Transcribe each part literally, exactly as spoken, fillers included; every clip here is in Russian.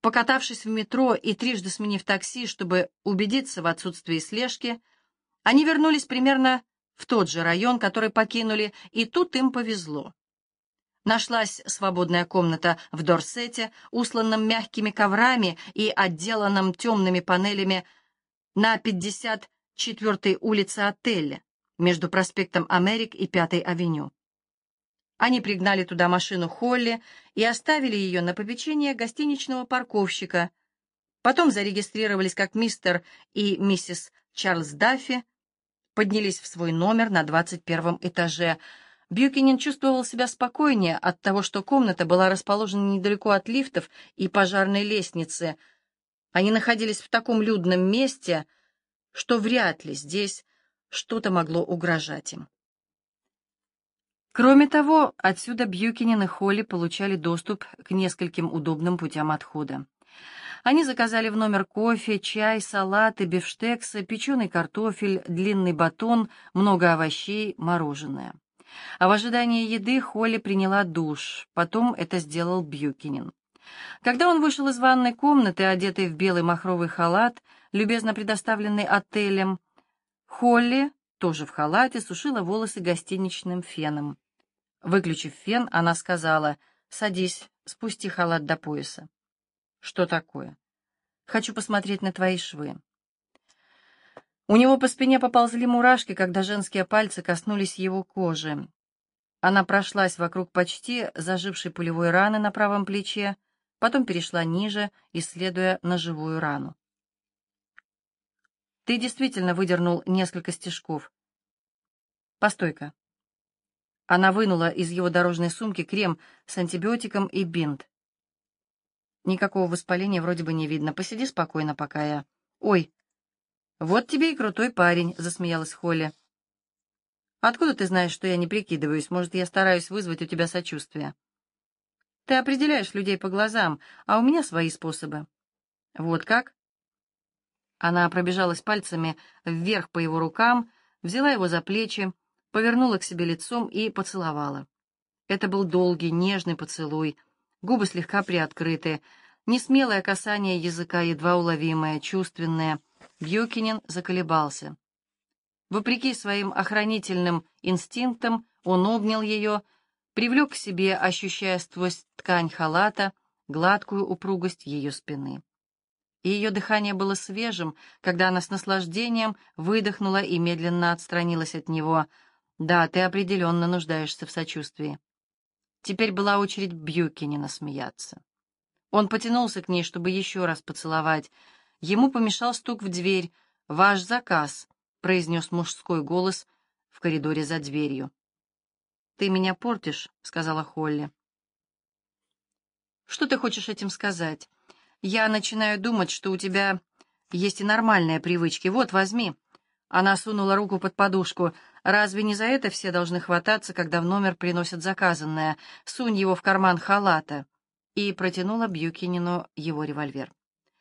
Покатавшись в метро и трижды сменив такси, чтобы убедиться в отсутствии слежки, они вернулись примерно в тот же район, который покинули, и тут им повезло. Нашлась свободная комната в Дорсете, усланном мягкими коврами и отделанном темными панелями на пятьдесят четвёртой улице отеля, между проспектом Америк и Пятой авеню. Они пригнали туда машину Холли и оставили ее на попечение гостиничного парковщика. Потом зарегистрировались как мистер и миссис Чарльз Даффи, поднялись в свой номер на двадцать первом этаже. Бьюкенен чувствовал себя спокойнее от того, что комната была расположена недалеко от лифтов и пожарной лестницы. Они находились в таком людном месте, что вряд ли здесь что-то могло угрожать им. Кроме того, отсюда Бьюкенен и Холли получали доступ к нескольким удобным путям отхода. Они заказали в номер кофе, чай, салаты, бифштексы, печеный картофель, длинный батон, много овощей, мороженое. А в ожидании еды Холли приняла душ, потом это сделал Бьюкенен. Когда он вышел из ванной комнаты, одетый в белый махровый халат, любезно предоставленный отелем, Холли, тоже в халате, сушила волосы гостиничным феном. Выключив фен, она сказала: «Садись, спусти халат до пояса». «Что такое?» «Хочу посмотреть на твои швы». У него по спине поползли мурашки, когда женские пальцы коснулись его кожи. Она прошлась вокруг почти зажившей пулевой раны на правом плече, потом перешла ниже, исследуя ножевую рану. «Ты действительно выдернул несколько стежков. Постой-ка». Она вынула из его дорожной сумки крем с антибиотиком и бинт. «Никакого воспаления вроде бы не видно. Посиди спокойно, пока я...» «Ой, вот тебе и крутой парень», — засмеялась Холли. «Откуда ты знаешь, что я не прикидываюсь? Может, я стараюсь вызвать у тебя сочувствие?» «Ты определяешь людей по глазам, а у меня свои способы». «Вот как?» Она пробежалась пальцами вверх по его рукам, взяла его за плечи, повернула к себе лицом и поцеловала. Это был долгий, нежный поцелуй, губы слегка приоткрыты, несмелое касание языка, едва уловимое, чувственное. Бьюкенен заколебался. Вопреки своим охранительным инстинктам он обнял ее, привлек к себе, ощущая сквозь ткань халата гладкую упругость ее спины. И ее дыхание было свежим, когда она с наслаждением выдохнула и медленно отстранилась от него. «Да, ты определенно нуждаешься в сочувствии». Теперь была очередь Бьюкенена смеяться. Он потянулся к ней, чтобы еще раз поцеловать. Ему помешал стук в дверь. «Ваш заказ», — произнес мужской голос в коридоре за дверью. «Ты меня портишь», — сказала Холли. «Что ты хочешь этим сказать? Я начинаю думать, что у тебя есть и нормальные привычки. Вот, возьми». Она сунула руку под подушку. «Разве не за это все должны хвататься, когда в номер приносят заказанное? Сунь его в карман халата». И протянула Бьюкенену его револьвер.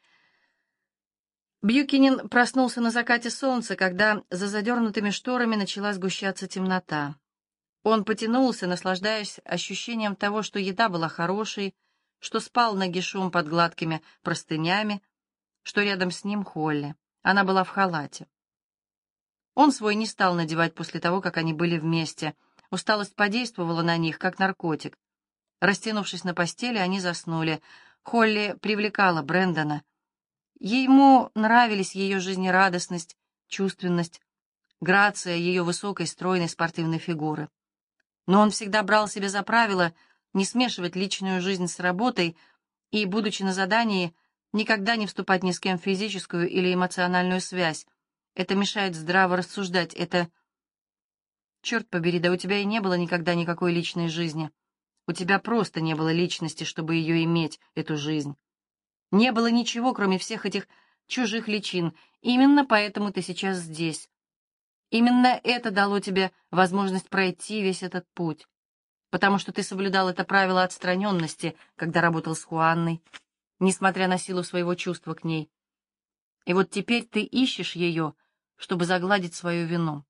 Бьюкенен проснулся на закате солнца, когда за задернутыми шторами начала сгущаться темнота. Он потянулся, наслаждаясь ощущением того, что еда была хорошей, что спал нагишом под гладкими простынями, что рядом с ним Холли. Она была в халате. Он свой не стал надевать после того, как они были вместе. Усталость подействовала на них, как наркотик. Растянувшись на постели, они заснули. Холли привлекала Брэндона. Ему нравились ее жизнерадостность, чувственность, грация ее высокой, стройной спортивной фигуры. Но он всегда брал себе за правило не смешивать личную жизнь с работой и, будучи на задании, никогда не вступать ни с кем в физическую или эмоциональную связь. Это мешает здраво рассуждать, это... Черт побери, да у тебя и не было никогда никакой личной жизни. У тебя просто не было личности, чтобы ее иметь, эту жизнь. Не было ничего, кроме всех этих чужих личин. Именно поэтому ты сейчас здесь. Именно это дало тебе возможность пройти весь этот путь. Потому что ты соблюдал это правило отстраненности, когда работал с Хуанной, несмотря на силу своего чувства к ней. И вот теперь ты ищешь ее, чтобы загладить свою вину.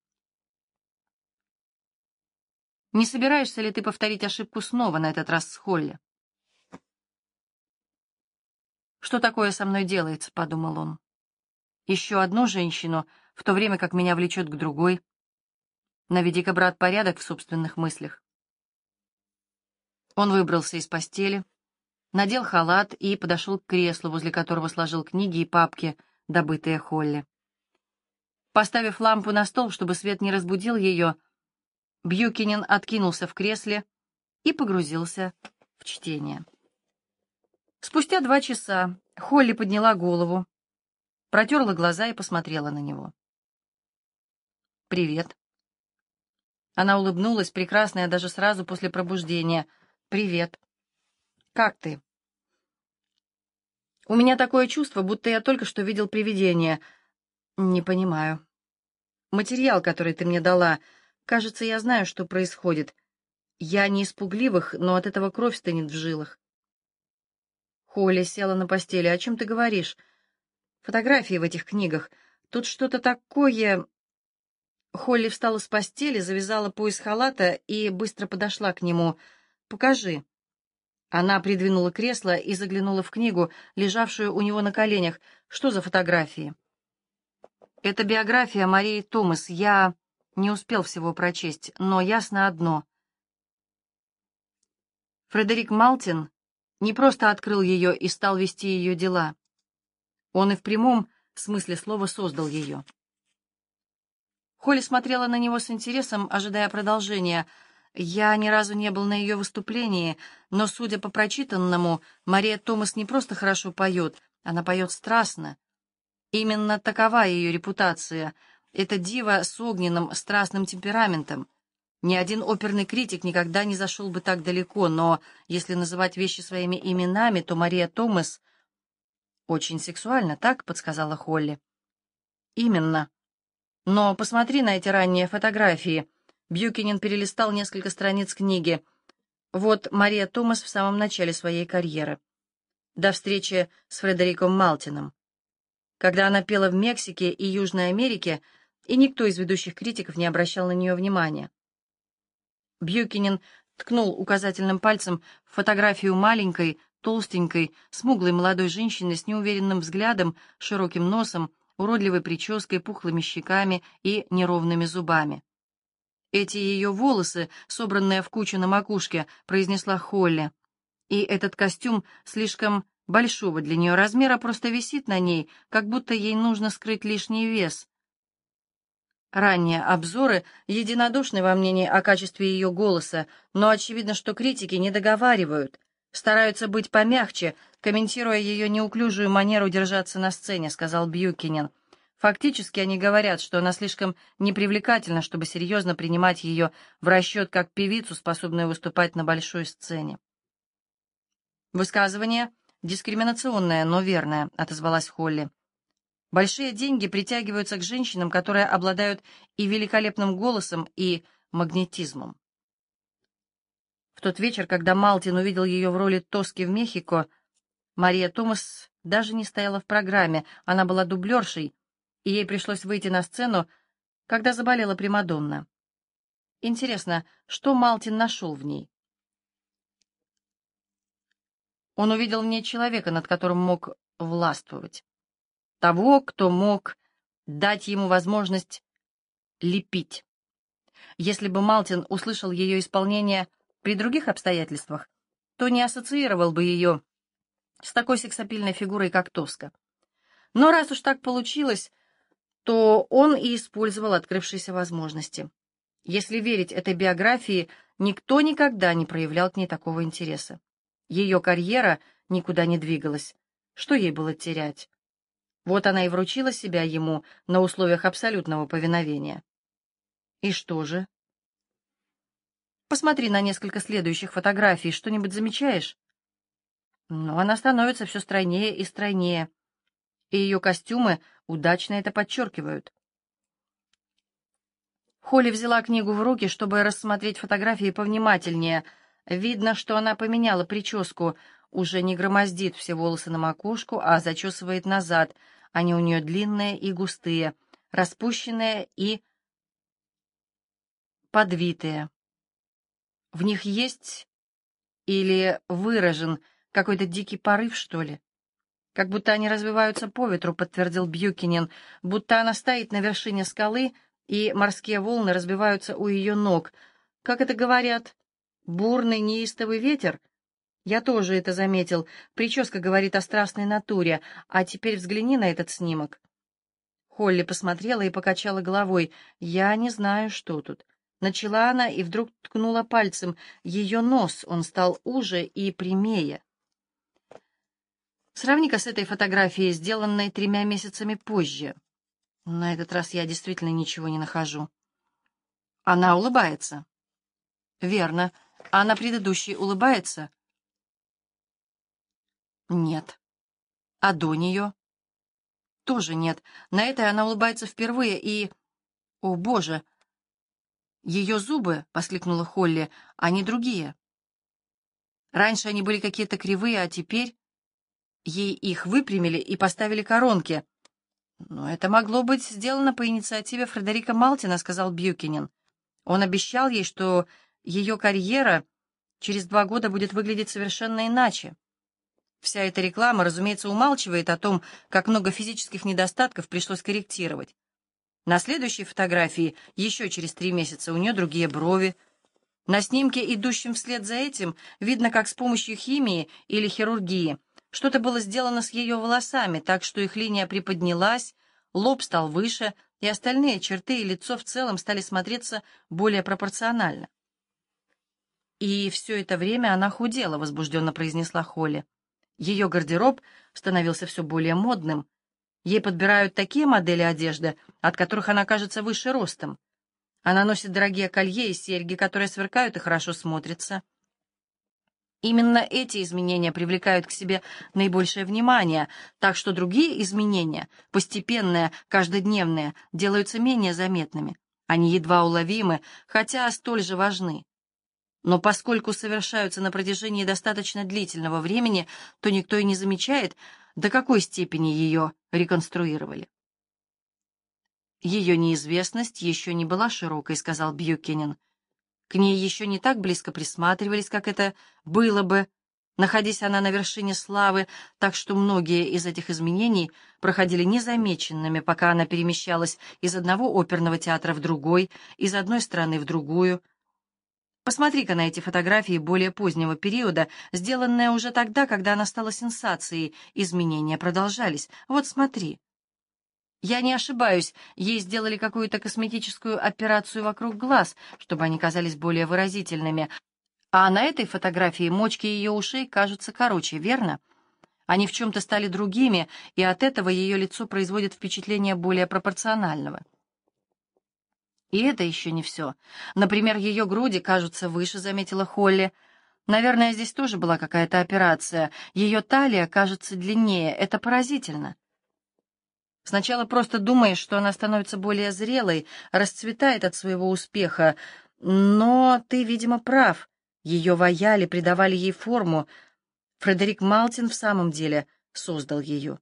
Не собираешься ли ты повторить ошибку снова, на этот раз с Холли? «Что такое со мной делается?» — подумал он. «Ищу одну женщину, в то время как меня влечет к другой. Наведи-ка, брат, порядок в собственных мыслях». Он выбрался из постели, надел халат и подошел к креслу, возле которого сложил книги и папки, добытые Холли. Поставив лампу на стол, чтобы свет не разбудил ее, Бьюкинен откинулся в кресле и погрузился в чтение. Спустя два часа Холли подняла голову, протерла глаза и посмотрела на него. «Привет». Она улыбнулась, прекрасная даже сразу после пробуждения. «Привет. Как ты?» «У меня такое чувство, будто я только что видел привидение. Не понимаю. Материал, который ты мне дала, кажется, я знаю, что происходит. Я не из пугливых, но от этого кровь стынет в жилах». Холли села на постели. «О чем ты говоришь? Фотографии в этих книгах. Тут что-то такое...» Холли встала с постели, завязала пояс халата и быстро подошла к нему. «Покажи». Она придвинула кресло и заглянула в книгу, лежавшую у него на коленях. «Что за фотографии?» «Это биография Марии Томас. Я не успел всего прочесть, но ясно одно. Фредерик Малтин не просто открыл ее и стал вести ее дела. Он и в прямом смысле слова создал ее». Холли смотрела на него с интересом, ожидая продолжения. «Я ни разу не был на ее выступлении, но, судя по прочитанному, Мария Томас не просто хорошо поет, она поет страстно. Именно такова ее репутация. Это дива с огненным, страстным темпераментом. Ни один оперный критик никогда не зашел бы так далеко, но если называть вещи своими именами, то Мария Томас очень сексуальна, так?» — подсказала Холли. «Именно. Но посмотри на эти ранние фотографии». Бьюкинен перелистал несколько страниц книги. Вот Мария Томас в самом начале своей карьеры. До встречи с Фредериком Малтином. Когда она пела в Мексике и Южной Америке, и никто из ведущих критиков не обращал на нее внимания. Бьюкинен ткнул указательным пальцем в фотографию маленькой, толстенькой, смуглой молодой женщины с неуверенным взглядом, широким носом, уродливой прической, пухлыми щеками и неровными зубами. «Эти ее волосы, собранные в кучу на макушке», — произнесла Холли. «И этот костюм слишком большого для нее размера просто висит на ней, как будто ей нужно скрыть лишний вес». Ранние обзоры единодушны во мнении о качестве ее голоса, но очевидно, что критики не договаривают, стараются быть помягче, комментируя ее неуклюжую манеру держаться на сцене, сказал Бьюкинен. Фактически они говорят, что она слишком непривлекательна, чтобы серьезно принимать ее в расчет как певицу, способную выступать на большой сцене. «Высказывание дискриминационное, но верное», — отозвалась Холли. «Большие деньги притягиваются к женщинам, которые обладают и великолепным голосом, и магнетизмом». В тот вечер, когда Малтин увидел ее в роли Тоски в Мехико, Мария Томас даже не стояла в программе, она была дублершей, и ей пришлось выйти на сцену, когда заболела примадонна. Интересно, что Малтин нашел в ней? Он увидел в ней человека, над которым мог властвовать. Того, кто мог дать ему возможность лепить. Если бы Малтин услышал ее исполнение при других обстоятельствах, то не ассоциировал бы ее с такой сексапильной фигурой, как Тоска. Но раз уж так получилось, то он и использовал открывшиеся возможности. Если верить этой биографии, никто никогда не проявлял к ней такого интереса. Ее карьера никуда не двигалась. Что ей было терять? Вот она и вручила себя ему на условиях абсолютного повиновения. И что же? Посмотри на несколько следующих фотографий. Что-нибудь замечаешь? Но она становится все стройнее и стройнее. И ее костюмы удачно это подчеркивают. Холли взяла книгу в руки, чтобы рассмотреть фотографии повнимательнее. Видно, что она поменяла прическу, уже не громоздит все волосы на макушку, а зачесывает назад. Они у нее длинные и густые, распущенные и подвитые. В них есть или выражен какой-то дикий порыв, что ли? «Как будто они развиваются по ветру», — подтвердил Бьюкинен, «будто она стоит на вершине скалы, и морские волны разбиваются у ее ног. Как это говорят? Бурный, неистовый ветер?» «Я тоже это заметил. Прическа говорит о страстной натуре. А теперь взгляни на этот снимок». Холли посмотрела и покачала головой. «Я не знаю, что тут». Начала она и вдруг ткнула пальцем. Ее нос, он стал уже и прямее. Сравни-ка с этой фотографией, сделанной тремя месяцами позже. На этот раз я действительно ничего не нахожу. Она улыбается. Верно. А на предыдущей улыбается? Нет. А до нее? Тоже нет. На этой она улыбается впервые и... О, Боже! Ее зубы, — воскликнула Холли, — они другие. Раньше они были какие-то кривые, а теперь... Ей их выпрямили и поставили коронки. «Но это могло быть сделано по инициативе Фредерика Малтина», — сказал Бьюкинен. «Он обещал ей, что ее карьера через два года будет выглядеть совершенно иначе. Вся эта реклама, разумеется, умалчивает о том, как много физических недостатков пришлось корректировать. На следующей фотографии, еще через три месяца, у нее другие брови. На снимке, идущем вслед за этим, видно, как с помощью химии или хирургии что-то было сделано с ее волосами, так что их линия приподнялась, лоб стал выше, и остальные черты и лицо в целом стали смотреться более пропорционально. «И все это время она худела», — возбужденно произнесла Холли. Ее гардероб становился все более модным. Ей подбирают такие модели одежды, от которых она кажется выше ростом. Она носит дорогие колье и серьги, которые сверкают и хорошо смотрятся. Именно эти изменения привлекают к себе наибольшее внимание, так что другие изменения, постепенные, каждодневные, делаются менее заметными. Они едва уловимы, хотя столь же важны. Но поскольку совершаются на протяжении достаточно длительного времени, то никто и не замечает, до какой степени ее реконструировали. «Ее неизвестность еще не была широкой», — сказал Бьюкинен. «К ней еще не так близко присматривались, как это было бы, находясь она на вершине славы, так что многие из этих изменений проходили незамеченными, пока она перемещалась из одного оперного театра в другой, из одной страны в другую. Посмотри-ка на эти фотографии более позднего периода, сделанные уже тогда, когда она стала сенсацией. Изменения продолжались. Вот смотри. Я не ошибаюсь, ей сделали какую-то косметическую операцию вокруг глаз, чтобы они казались более выразительными. А на этой фотографии мочки ее ушей кажутся короче, верно? Они в чем-то стали другими, и от этого ее лицо производит впечатление более пропорционального. И это еще не все. Например, ее груди кажутся выше, заметила Холли. Наверное, здесь тоже была какая-то операция. Ее талия кажется длиннее. Это поразительно. Сначала просто думаешь, что она становится более зрелой, расцветает от своего успеха. Но ты, видимо, прав. Ее ваяли, придавали ей форму. Фредерик Малтин в самом деле создал ее.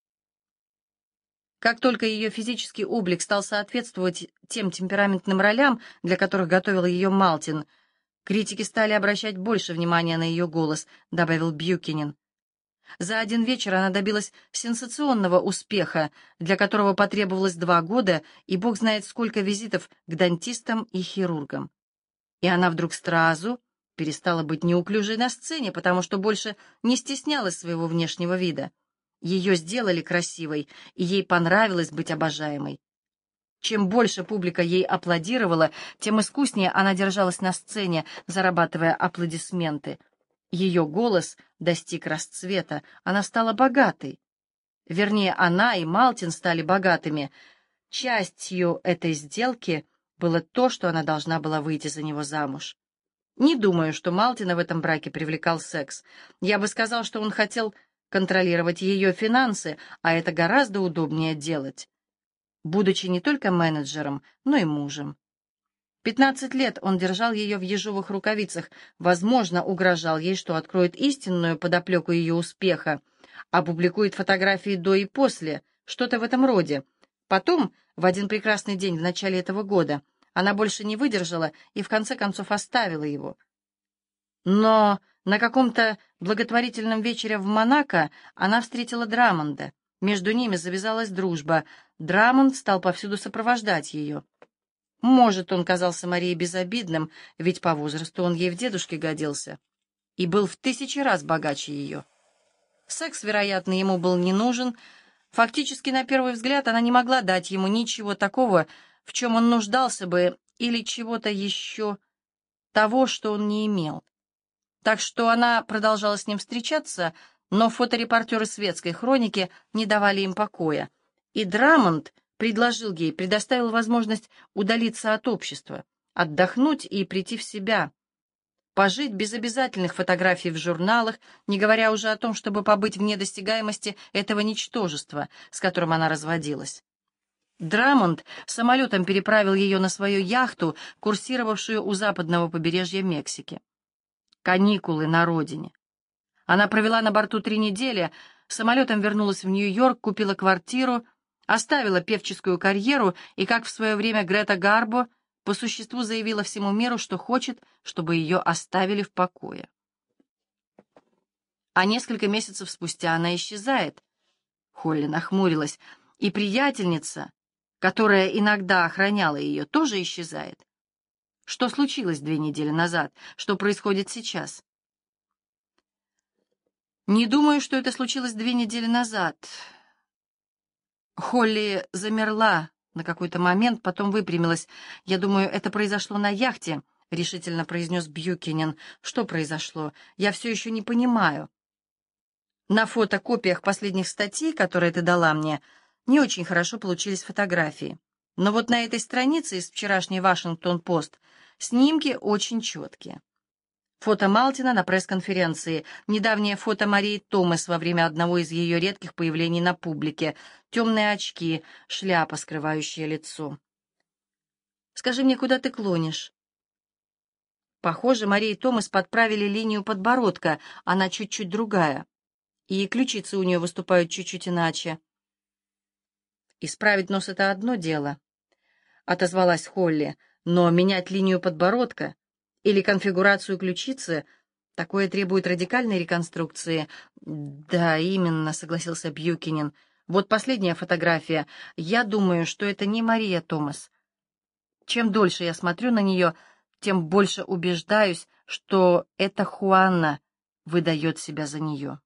Как только ее физический облик стал соответствовать тем темпераментным ролям, для которых готовил ее Малтин, критики стали обращать больше внимания на ее голос, добавил Бьюкинен. За один вечер она добилась сенсационного успеха, для которого потребовалось два года и бог знает сколько визитов к дантистам и хирургам. И она вдруг сразу перестала быть неуклюжей на сцене, потому что больше не стеснялась своего внешнего вида. Ее сделали красивой, и ей понравилось быть обожаемой. Чем больше публика ей аплодировала, тем искуснее она держалась на сцене, зарабатывая аплодисменты. Ее голос достиг расцвета, она стала богатой. Вернее, она и Малтин стали богатыми. Частью этой сделки было то, что она должна была выйти за него замуж. Не думаю, что Малтина в этом браке привлекал секс. Я бы сказал, что он хотел контролировать ее финансы, а это гораздо удобнее делать, будучи не только менеджером, но и мужем. Пятнадцать лет он держал ее в ежовых рукавицах, возможно, угрожал ей, что откроет истинную подоплеку ее успеха, опубликует фотографии до и после, что-то в этом роде. Потом, в один прекрасный день в начале этого года, она больше не выдержала и в конце концов оставила его. Но На каком-то благотворительном вечере в Монако она встретила Драмонда. Между ними завязалась дружба. Драмонд стал повсюду сопровождать ее. Может, он казался Марии безобидным, ведь по возрасту он ей в дедушке годился и был в тысячи раз богаче ее. Секс, вероятно, ему был не нужен. Фактически, на первый взгляд, она не могла дать ему ничего такого, в чем он нуждался бы, или чего-то еще того, что он не имел. Так что она продолжала с ним встречаться, но фоторепортеры светской хроники не давали им покоя. И Драмонд предложил ей, предоставил возможность удалиться от общества, отдохнуть и прийти в себя, пожить без обязательных фотографий в журналах, не говоря уже о том, чтобы побыть вне досягаемости этого ничтожества, с которым она разводилась. Драмонд самолетом переправил ее на свою яхту, курсировавшую у западного побережья Мексики. Каникулы на родине. Она провела на борту три недели, самолетом вернулась в Нью-Йорк, купила квартиру, оставила певческую карьеру и, как в свое время Грета Гарбо, по существу заявила всему миру, что хочет, чтобы ее оставили в покое. А несколько месяцев спустя она исчезает. Холли нахмурилась, и приятельница, которая иногда охраняла ее, тоже исчезает. Что случилось две недели назад? Что происходит сейчас? Не думаю, что это случилось две недели назад. Холли замерла на какой-то момент, потом выпрямилась. «Я думаю, это произошло на яхте», — решительно произнес Бьюкинен. «Что произошло? Я все еще не понимаю». «На фотокопиях последних статей, которые ты дала мне, не очень хорошо получились фотографии. Но вот на этой странице из вчерашней «Вашингтон-Пост» снимки очень четкие. Фото Малтина на пресс-конференции, недавнее фото Марии Томас во время одного из ее редких появлений на публике, темные очки, шляпа, скрывающая лицо. Скажи мне, куда ты клонишь?» Похоже, Марии Томас подправили линию подбородка, она чуть-чуть другая, и ключицы у нее выступают чуть-чуть иначе. «Исправить нос — это одно дело», — отозвалась Холли, «но менять линию подбородка или конфигурацию ключицы — такое требует радикальной реконструкции». «Да, именно», — согласился Бьюкинен. «Вот последняя фотография. Я думаю, что это не Мария Томас. Чем дольше я смотрю на нее, тем больше убеждаюсь, что это Хуанна выдает себя за нее».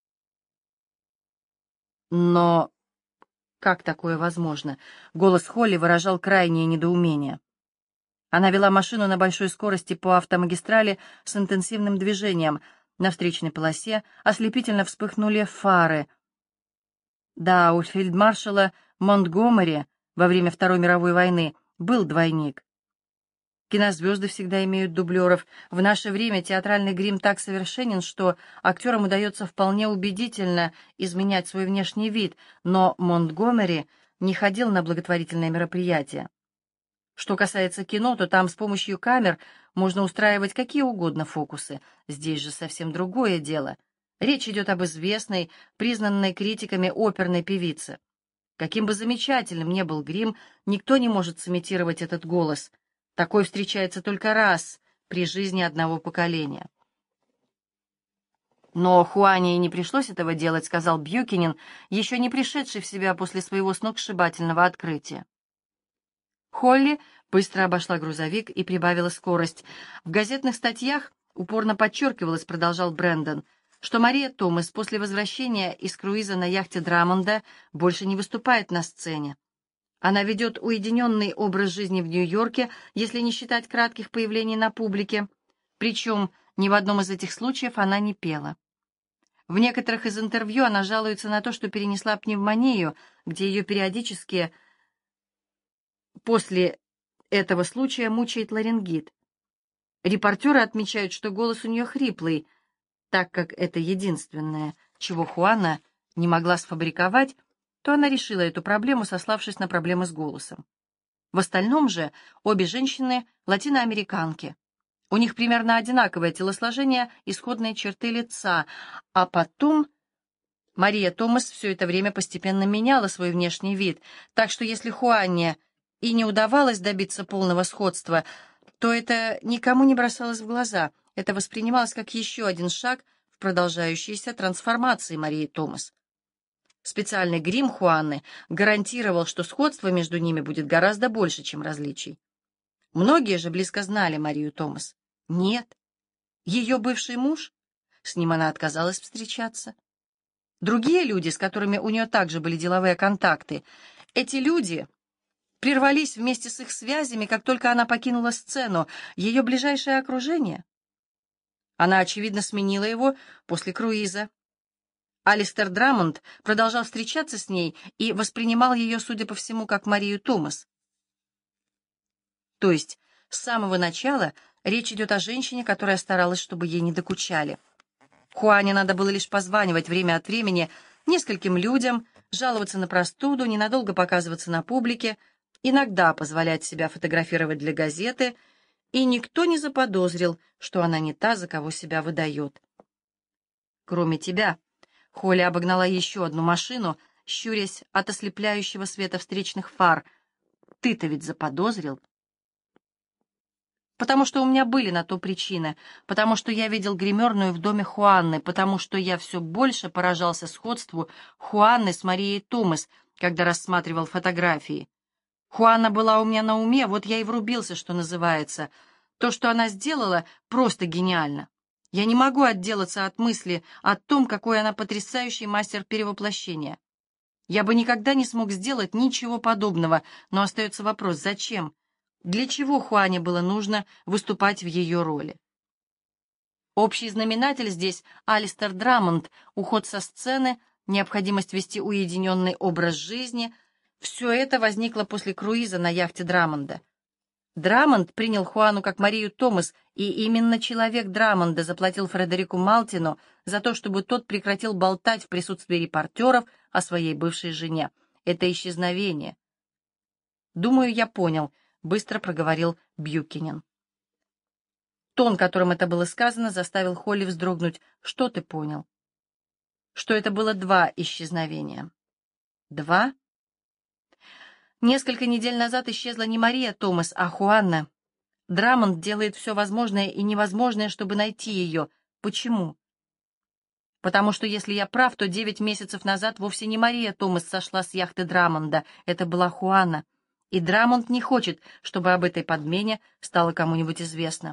«Но как такое возможно?» Голос Холли выражал крайнее недоумение. Она вела машину на большой скорости по автомагистрали с интенсивным движением. На встречной полосе ослепительно вспыхнули фары. Да, у фельдмаршала Монтгомери во время Второй мировой войны был двойник. Кинозвезды всегда имеют дублеров. В наше время театральный грим так совершенен, что актерам удается вполне убедительно изменять свой внешний вид, но Монтгомери не ходил на благотворительные мероприятия. Что касается кино, то там с помощью камер можно устраивать какие угодно фокусы. Здесь же совсем другое дело. Речь идет об известной, признанной критиками оперной певице. Каким бы замечательным ни был грим, никто не может сымитировать этот голос. Такой встречается только раз при жизни одного поколения. «Но Хуане и не пришлось этого делать», — сказал Бьюкинен, еще не пришедший в себя после своего сногсшибательного открытия. Холли быстро обошла грузовик и прибавила скорость. В газетных статьях упорно подчеркивалось, продолжал Брэндон, что Мария Томас после возвращения из круиза на яхте Драмонда больше не выступает на сцене. Она ведет уединенный образ жизни в Нью-Йорке, если не считать кратких появлений на публике. Причем ни в одном из этих случаев она не пела. В некоторых из интервью она жалуется на то, что перенесла пневмонию, где ее периодически после этого случая мучает ларингит. Репортеры отмечают, что голос у нее хриплый, так как это единственное, чего Хуана не могла сфабриковать, то она решила эту проблему, сославшись на проблемы с голосом. В остальном же обе женщины латиноамериканки. У них примерно одинаковое телосложение и сходные черты лица, а потом Мария Томас все это время постепенно меняла свой внешний вид, так что если Хуанне и не удавалось добиться полного сходства, то это никому не бросалось в глаза. Это воспринималось как еще один шаг в продолжающейся трансформации Марии Томас. Специальный грим Хуанны гарантировал, что сходство между ними будет гораздо больше, чем различий. Многие же близко знали Марию Томас. Нет. Ее бывший муж? С ним она отказалась встречаться. Другие люди, с которыми у нее также были деловые контакты, эти люди прервались вместе с их связями, как только она покинула сцену, ее ближайшее окружение. Она, очевидно, сменила его после круиза. Алистер Драмонд продолжал встречаться с ней и воспринимал ее, судя по всему, как Марию Томас. То есть с самого начала речь идет о женщине, которая старалась, чтобы ей не докучали. Хуане надо было лишь позванивать время от времени нескольким людям, жаловаться на простуду, ненадолго показываться на публике, иногда позволять себя фотографировать для газеты, и никто не заподозрил, что она не та, за кого себя выдает. Кроме тебя, Холли обогнала еще одну машину, щурясь от ослепляющего света встречных фар. Ты-то ведь заподозрил? Потому что у меня были на то причины, потому что я видел гримерную в доме Хуанны, потому что я все больше поражался сходству Хуанны с Марией Томас, когда рассматривал фотографии. Хуанна была у меня на уме, вот я и врубился, что называется. То, что она сделала, просто гениально. Я не могу отделаться от мысли о том, какой она потрясающий мастер перевоплощения. Я бы никогда не смог сделать ничего подобного, но остается вопрос, зачем? Для чего Хуане было нужно выступать в ее роли? Общий знаменатель здесь — Алистер Драмонд, уход со сцены, необходимость вести уединенный образ жизни — все это возникло после круиза на яхте Драмонда. Драмонд принял Хуану как Марию Томас, и именно человек Драмонда заплатил Фредерику Малтину за то, чтобы тот прекратил болтать в присутствии репортеров о своей бывшей жене. Это исчезновение. «Думаю, я понял», — быстро проговорил Бьюкинен. Тон, которым это было сказано, заставил Холли вздрогнуть. «Что ты понял?» «Что это было два исчезновения». «Два?» Несколько недель назад исчезла не Мария Томас, а Хуанна. Драмонд делает все возможное и невозможное, чтобы найти ее. Почему? Потому что, если я прав, то девять месяцев назад вовсе не Мария Томас сошла с яхты Драмонда, это была Хуанна. И Драмонд не хочет, чтобы об этой подмене стало кому-нибудь известно.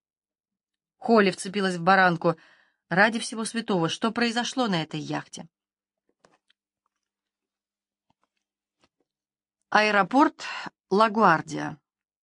Холли вцепилась в баранку. Ради всего святого, что произошло на этой яхте? Аэропорт Лагуардия.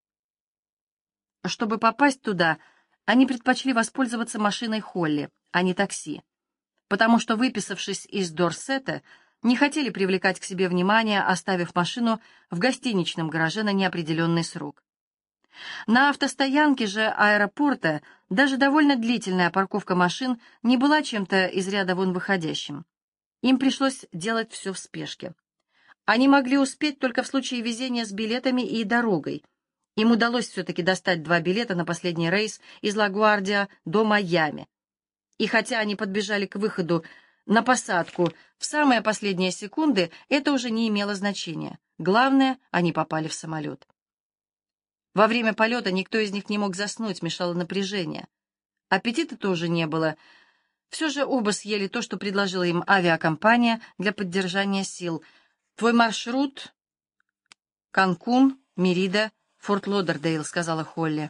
Чтобы попасть туда, они предпочли воспользоваться машиной Холли, а не такси, потому что, выписавшись из Дорсета, не хотели привлекать к себе внимание, оставив машину в гостиничном гараже на неопределенный срок. На автостоянке же аэропорта даже довольно длительная парковка машин не была чем-то из ряда вон выходящим. Им пришлось делать все в спешке. Они могли успеть только в случае везения с билетами и дорогой. Им удалось все-таки достать два билета на последний рейс из Лагуардия до Майами. И хотя они подбежали к выходу на посадку в самые последние секунды, это уже не имело значения. Главное, они попали в самолет. Во время полета никто из них не мог заснуть, мешало напряжение. Аппетита тоже не было. Все же оба съели то, что предложила им авиакомпания для поддержания сил. «Твой маршрут — Канкун, Мерида, Форт Лодердейл», — сказала Холли.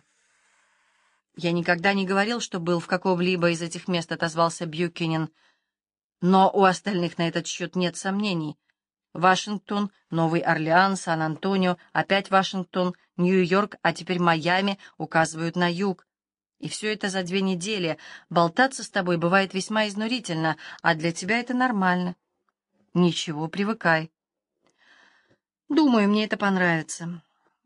«Я никогда не говорил, что был в каком-либо из этих мест», — отозвался Бьюкинен. «Но у остальных на этот счет нет сомнений. Вашингтон, Новый Орлеан, Сан-Антонио, опять Вашингтон, Нью-Йорк, а теперь Майами указывают на юг. И все это за две недели. Болтаться с тобой бывает весьма изнурительно, а для тебя это нормально. Ничего, привыкай». «Думаю, мне это понравится».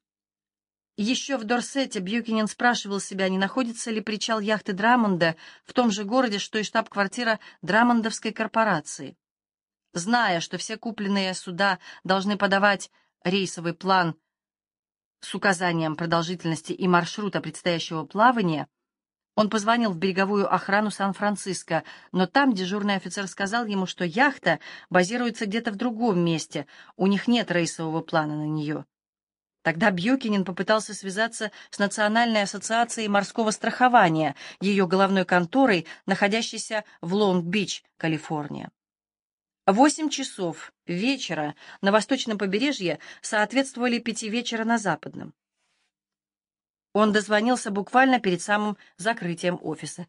Еще в Дорсете Бьюкинен спрашивал себя, не находится ли причал яхты Драмонда в том же городе, что и штаб-квартира Драмондовской корпорации. Зная, что все купленные суда должны подавать рейсовый план с указанием продолжительности и маршрута предстоящего плавания, он позвонил в береговую охрану Сан-Франциско, но там дежурный офицер сказал ему, что яхта базируется где-то в другом месте, у них нет рейсового плана на нее. Тогда Бьюкинен попытался связаться с Национальной ассоциацией морского страхования, ее головной конторой, находящейся в Лонг-Бич, Калифорния. Восемь часов вечера на восточном побережье соответствовали пяти вечера на западном. Он дозвонился буквально перед самым закрытием офиса.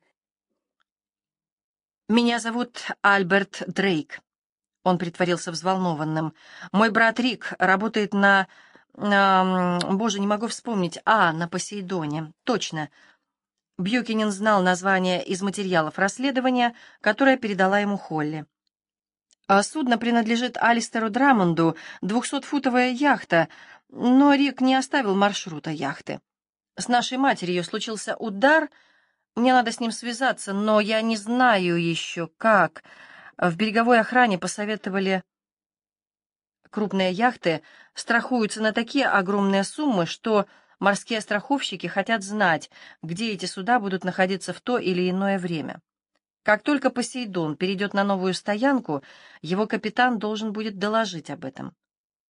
«Меня зовут Альберт Дрейк». Он притворился взволнованным. «Мой брат Рик работает на... на... Боже, не могу вспомнить. А, на Посейдоне. Точно». Бьюкинен знал название из материалов расследования, которое передала ему Холли. А судно принадлежит Алистеру Драмонду, двухсотфутовая яхта, но Рик не оставил маршрута яхты. С нашей матерью случился удар, мне надо с ним связаться, но я не знаю еще как. В береговой охране посоветовали... Крупные яхты страхуются на такие огромные суммы, что морские страховщики хотят знать, где эти суда будут находиться в то или иное время. Как только Посейдон перейдет на новую стоянку, его капитан должен будет доложить об этом.